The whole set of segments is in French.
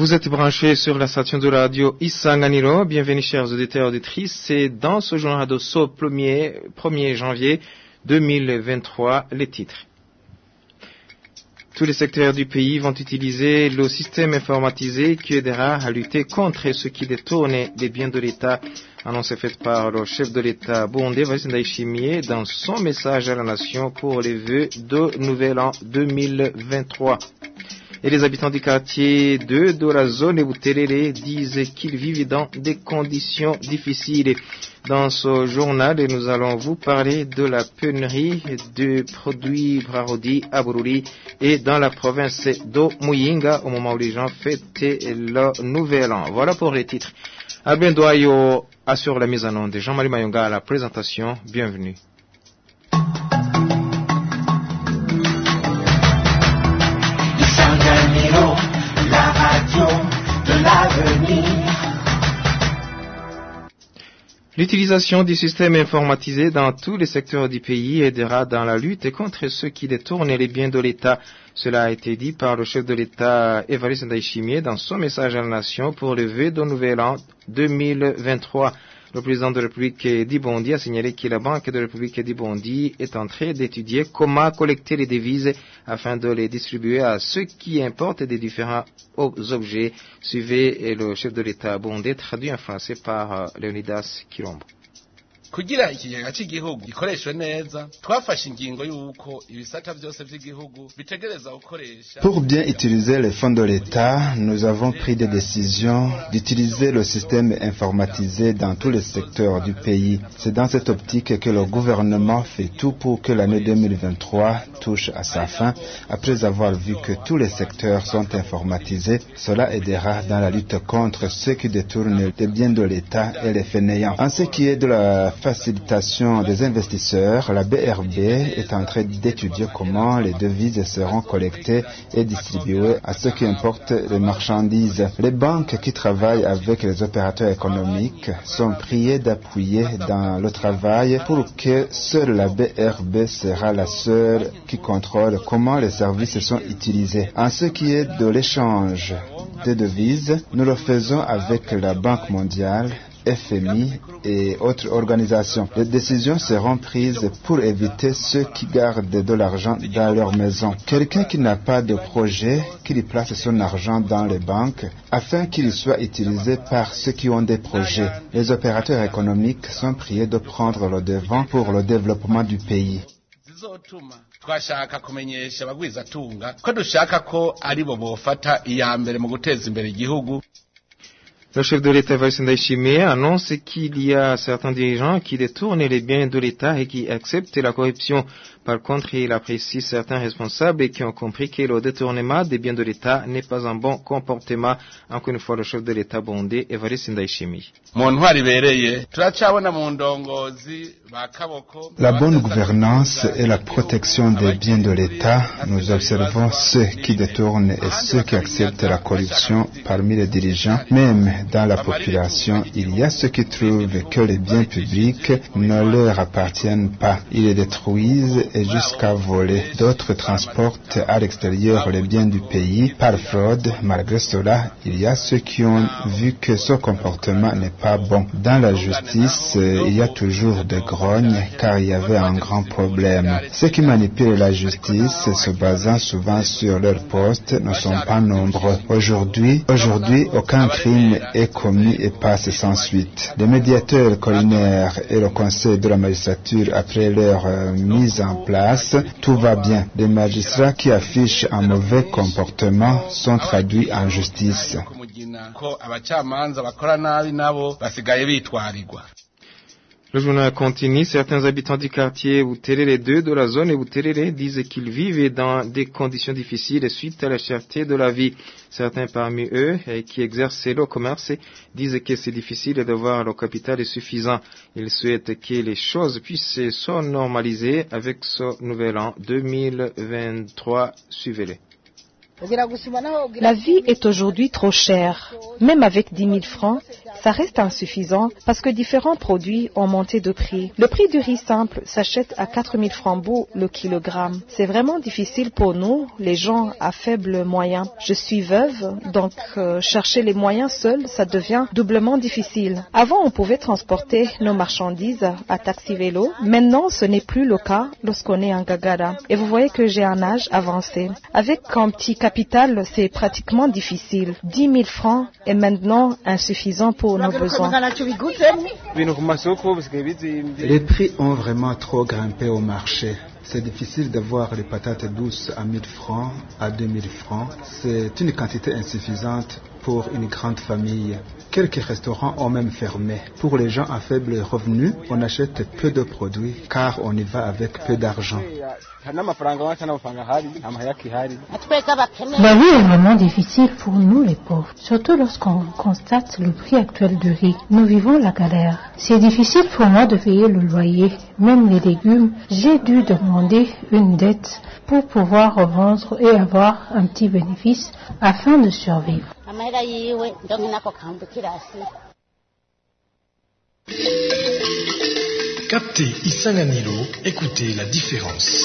Vous êtes branchés sur la station de radio Isanganiro. Bienvenue chers auditeurs et auditrices. C'est dans ce journal de ce 1er janvier 2023 les titres. Tous les secteurs du pays vont utiliser le système informatisé qui aidera à lutter contre ce qui détourne les biens de l'État. Annonce faite par le chef de l'État burundais Evariste Ndayishimiye dans son message à la nation pour les vœux de Nouvel An 2023. Et les habitants du quartier 2 de la zone Buterere disent qu'ils vivent dans des conditions difficiles. Dans ce journal, nous allons vous parler de la pénurie de produits Brarodi à Bururi et dans la province de Muyinga au moment où les gens fêtent le Nouvel An. Voilà pour les titres. Albin Doyo assure la mise en onde. Jean-Marie Mayonga à la présentation. Bienvenue. La radio de l'avenir. L'utilisation du système informatisé dans tous les secteurs du pays aidera dans la lutte contre ceux qui détournent les biens de l'État. Cela a été dit par le chef de l'État Evariste Ndayishimiye dans son message à la nation pour le vœu de Nouvel An 2023. Le président de la République du Burundi a signalé que la Banque de la République du Burundi est en train d'étudier comment collecter les devises afin de les distribuer à ceux qui importent des différents objets. Suivez le chef de l'État burundais traduit en français par Leonidas Kirombo. Kugira ikigega cy'igihugu gikoreshwe neza twafashe ingingo y'uko ibisata byose by'igihugu bitegereza gukoresha. Pour bien utiliser les fonds de l'État, nous avons pris des décisions d'utiliser le système informatisé dans tous les secteurs du pays. C'est dans cette optique que le gouvernement fait tout pour que l'année 2023 touche à sa fin. Après avoir vu que tous les secteurs sont informatisés, cela aidera dans la lutte contre ceux qui détournent les biens de l'État et les fainéants. En ce qui est de la facilitation des investisseurs, la BRB est en train d'étudier comment les devises seront collectées et distribuées à ceux qui importent les marchandises. Les banques qui travaillent avec les opérateurs économiques sont priées d'appuyer dans le travail pour que seule la BRB sera la seule qui contrôle comment les services sont utilisés. En ce qui est de l'échange des devises, nous le faisons avec la Banque mondiale, FMI et autres organisations. Les décisions seront prises pour éviter ceux qui gardent de l'argent dans leur maison. Quelqu'un qui n'a pas de projet, qu'il place son argent dans les banques afin qu'il soit utilisé par ceux qui ont des projets. Les opérateurs économiques sont priés de prendre le devant pour le développement du pays. Twashaka kumenyesha abagwizatunga ko dushaka ko ari bo bofata iya mbere mu guteza imbere igihugu. Le chef de l'État Evariste Ndayishimiye annonce qu'il y a certains dirigeants qui détournent les biens de l'État et qui acceptent la corruption. Par contre, il apprécie certains responsables qui ont compris que le détournement des biens de l'État n'est pas un bon comportement. Encore une fois, le chef de l'État burundais Evariste Ndayishimiye. La bonne gouvernance et la protection des biens de l'État, nous observons ceux qui détournent et ceux qui acceptent la corruption parmi les dirigeants. Même dans la population, il y a ceux qui trouvent que les biens publics ne leur appartiennent pas. Ils les détruisent et jusqu'à voler. D'autres transportent à l'extérieur les biens du pays par fraude. Malgré cela, il y a ceux qui ont vu que ce comportement n'est pas bon. Dans la justice, il y a toujours des grognes car il y avait un grand problème. Ceux qui manipulent la justice se basant souvent sur leur poste ne sont pas nombreux. Aujourd'hui, aucun crime est commis et passe sans suite. Les médiateurs collinaires et le conseil de la magistrature, après leur mise en place, tout va bien. Les magistrats qui affichent un mauvais comportement sont traduits en justice. Le journal continue. Certains habitants du quartier Buterere 2 de la zone Buterere disent qu'ils vivent dans des conditions difficiles suite à la cherté de la vie. Certains parmi eux qui exercent le commerce disent que c'est difficile d'avoir le capital suffisant. Ils souhaitent que les choses puissent se normaliser avec ce nouvel an 2023. Suivez-les. La vie est aujourd'hui trop chère. Même avec 10 000 francs, ça reste insuffisant parce que différents produits ont monté de prix. Le prix du riz simple s'achète à 4 000 francs le kilogramme. C'est vraiment difficile pour nous, les gens à faibles moyens. Je suis veuve, donc chercher les moyens seuls, ça devient doublement difficile. Avant, on pouvait transporter nos marchandises à taxi-vélo. Maintenant, ce n'est plus le cas lorsqu'on est en Gagara. Et vous voyez que j'ai un âge avancé. Avec un petit capital, c'est pratiquement difficile. 10 000 francs est maintenant insuffisant pour nos besoins. Les prix ont vraiment trop grimpé au marché. C'est difficile d'avoir les patates douces à 1000 francs, à 2000 francs. C'est une quantité insuffisante pour une grande famille. Quelques restaurants ont même fermé. Pour les gens à faible revenu, on achète peu de produits car on y va avec peu d'argent. La vie est vraiment difficile pour nous les pauvres, surtout lorsqu'on constate le prix actuel du riz. Nous vivons la galère. C'est difficile pour moi de payer le loyer, même les légumes. J'ai dû demander une dette pour pouvoir revendre et avoir un petit bénéfice afin de survivre. Captez Isanganiro, écoutez la différence.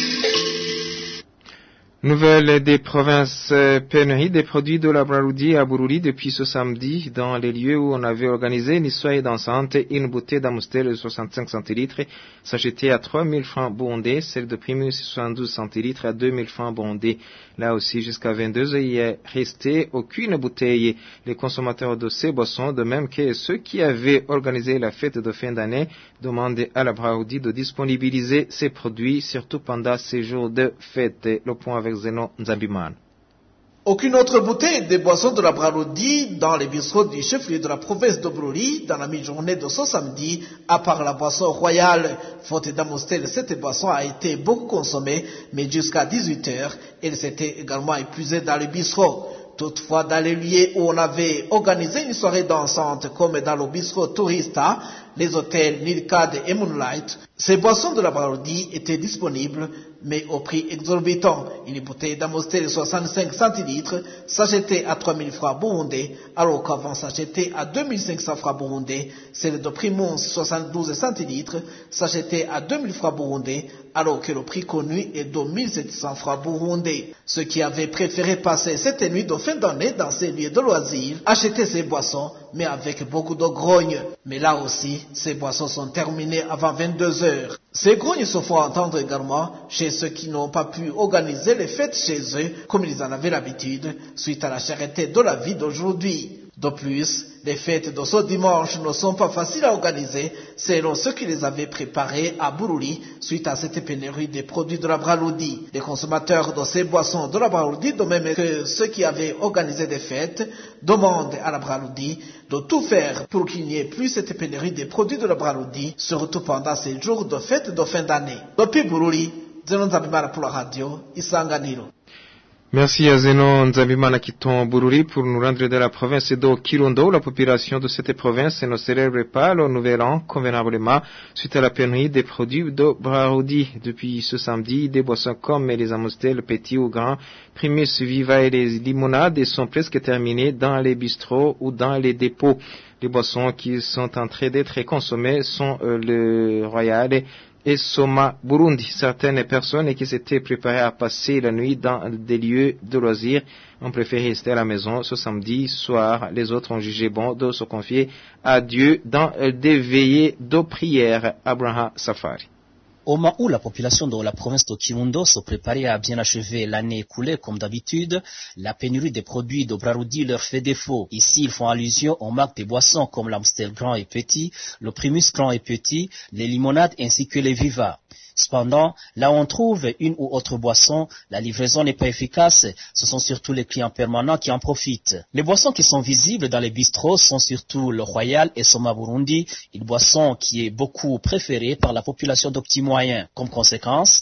Nouvelle des provinces, pénurie des produits de la Braroudi à Bururi depuis ce samedi dans les lieux où on avait organisé une soirée dansante. Une bouteille d'Amstel de 65 centilitres s'achetait à 3 000 francs burundais, celle de Primus 72 centilitres à 2 000 francs burundais. Là aussi, jusqu'à 22 heures, il est resté aucune bouteille. Les consommateurs de ces boissons, de même que ceux qui avaient organisé la fête de fin d'année, demandent à la Braroudi de disponibiliser ces produits, surtout pendant ces jours de fête. Le point avec Zeno Nzabimana. Aucune autre bouteille de boissons de la Braroudi dans les bistrots du chef-lieu de la province de Bururi dans la mi-journée de ce samedi, à part la boisson royale. Faute d'Amstel, cette boisson a été beaucoup consommée, mais jusqu'à 18 heures, elle s'était également épuisée dans les bistrots. Toutefois, dans les lieux où on avait organisé une soirée dansante, comme dans le bistrot Tourista, les hôtels Nilkad et Moonlight, ces boissons de la Braroudi étaient disponibles, mais au prix exorbitant. Une bouteille d'Amstel de 65 centilitres s'achetait à 3 000 francs burundais, alors qu'avant s'achetait à 2 500 francs burundais. Celle de Primus 72 centilitres s'achetait à 2 000 francs burundais, alors que le prix connu est de 1 700 francs burundais. Ceux qui avaient préféré passer cette nuit de fin d'année dans ces lieux de loisirs achetaient ces boissons, mais avec beaucoup de grogne. Mais là aussi, ces boissons sont terminées avant 22 heures. Ces grognes se font entendre également chez ceux qui n'ont pas pu organiser les fêtes chez eux comme ils en avaient l'habitude suite à la cherté de la vie d'aujourd'hui. De plus, les fêtes de ce dimanche ne sont pas faciles à organiser selon ceux qui les avaient préparées à Bururi suite à cette pénurie des produits de la Braroudi. Les consommateurs de ces boissons de la Braroudi, de même que ceux qui avaient organisé des fêtes, demandent à la Braroudi de tout faire pour qu'il n'y ait plus cette pénurie des produits de la Braroudi, surtout pendant ces jours de fête de fin d'année. Depuis Bururi, Zenon Zabimana pour la radio, Isanganiro. Merci à Zeno Nzabimana qui tombe Bururi pour nous rendre de la province de Kirundo. La population de cette province ne célèbre pas le nouvel an convenablement suite à la pénurie des produits de Braroudi. Depuis ce samedi, des boissons comme les Amstel petits ou grands, Primus Viva et les limonades sont presque terminées dans les bistrots ou dans les dépôts. Les boissons qui sont en train d'être consommées sont le Royal et Soma Burundi. Certaines personnes qui s'étaient préparées à passer la nuit dans des lieux de loisirs ont préféré rester à la maison ce samedi soir. Les autres ont jugé bon de se confier à Dieu dans des veillées de prière. Abraham Safari. Au moment où la population de la province de Kirundo se préparait à bien achever l'année écoulée comme d'habitude, la pénurie des produits de Braroudi leur fait défaut. Ici, ils font allusion aux marques des boissons comme l'Amstel grand et petit, le Primus grand et petit, les limonades ainsi que les Viva. Cependant, là où on trouve une ou autre boisson, la livraison n'est pas efficace. Ce sont surtout les clients permanents qui en profitent. Les boissons qui sont visibles dans les bistrots sont surtout le Royal et Soma Burundi, une boisson qui est beaucoup préférée par la population de petits moyens. Comme conséquence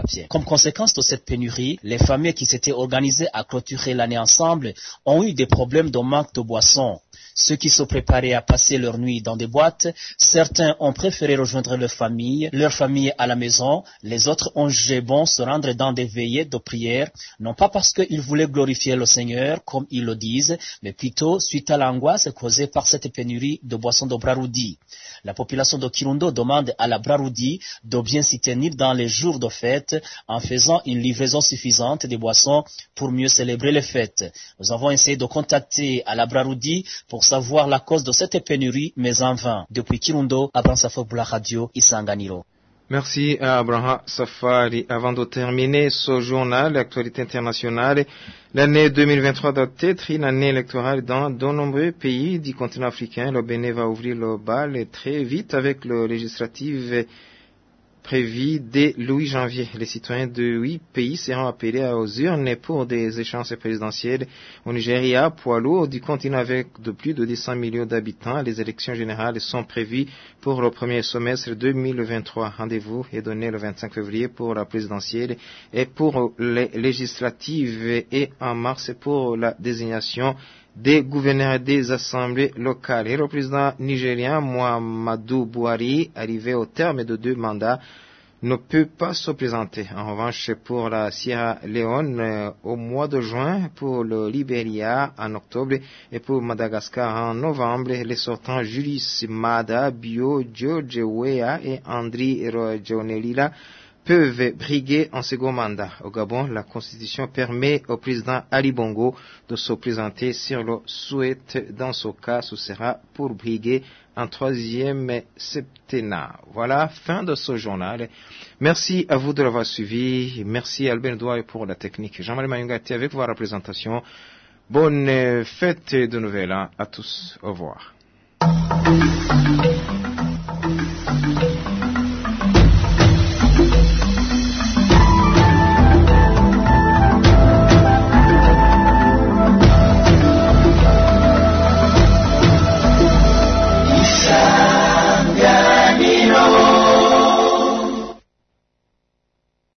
de cette pénurie, les familles qui s'étaient organisées à clôturer l'année ensemble ont eu des problèmes de manque de boissons. Ceux qui se préparaient à passer leur nuit dans des boîtes, certains ont préféré rejoindre leur famille à la maison, les autres ont jugé bon se rendre dans des veillées de prière, non pas parce qu'ils voulaient glorifier le Seigneur, comme ils le disent, mais plutôt suite à l'angoisse causée par cette pénurie de boissons de Brarudi. La population de Kirundo demande à la Brarudi de bien s'y tenir dans les jours de fête en faisant une livraison suffisante des boissons pour mieux célébrer les fêtes. Nous avons essayé de contacter à la Brarudi pour savoir la cause de cette pénurie, mais en vain. Depuis Kirundo, Abraham Safari pour la radio Isanganiro. Merci à Abraham Safari. Avant de terminer ce journal, l'actualité internationale, l'année 2023 doit être une année électorale dans de nombreux pays du continent africain. Le Bénin va ouvrir le bal très vite avec le législatif prévu dès le 8 janvier. Les citoyens de 8 pays seront appelés aux urnes pour des échéances présidentielles. Au Nigeria, poids lourd du continent avec de plus de 200 millions d'habitants, les élections générales sont prévues pour le premier semestre 2023. Rendez-vous est donné le 25 février pour la présidentielle et pour les législatives et en mars pour la désignation des gouverneurs et des assemblées locales. Et le président nigérien Muhammadu Buhari, arrivé au terme de 2 mandats, ne peut pas se présenter. En revanche, pour la Sierra Leone au mois de juin, pour le Libéria en octobre et pour Madagascar en novembre, les sortants Julius Maada Bio, George Weah et Andry Rajoelina peuvent briguer en second mandat. Au Gabon, la Constitution permet au président Ali Bongo de se présenter s'il le souhaite. Dans ce cas, ce sera pour briguer un 3e septennat. Voilà, fin de ce journal. Merci à vous de l'avoir suivi. Merci à Albert Douai pour la technique. Jean-Marie Mayungati avec vos représentations. Bonne fête de Nouvel An à tous. Au revoir.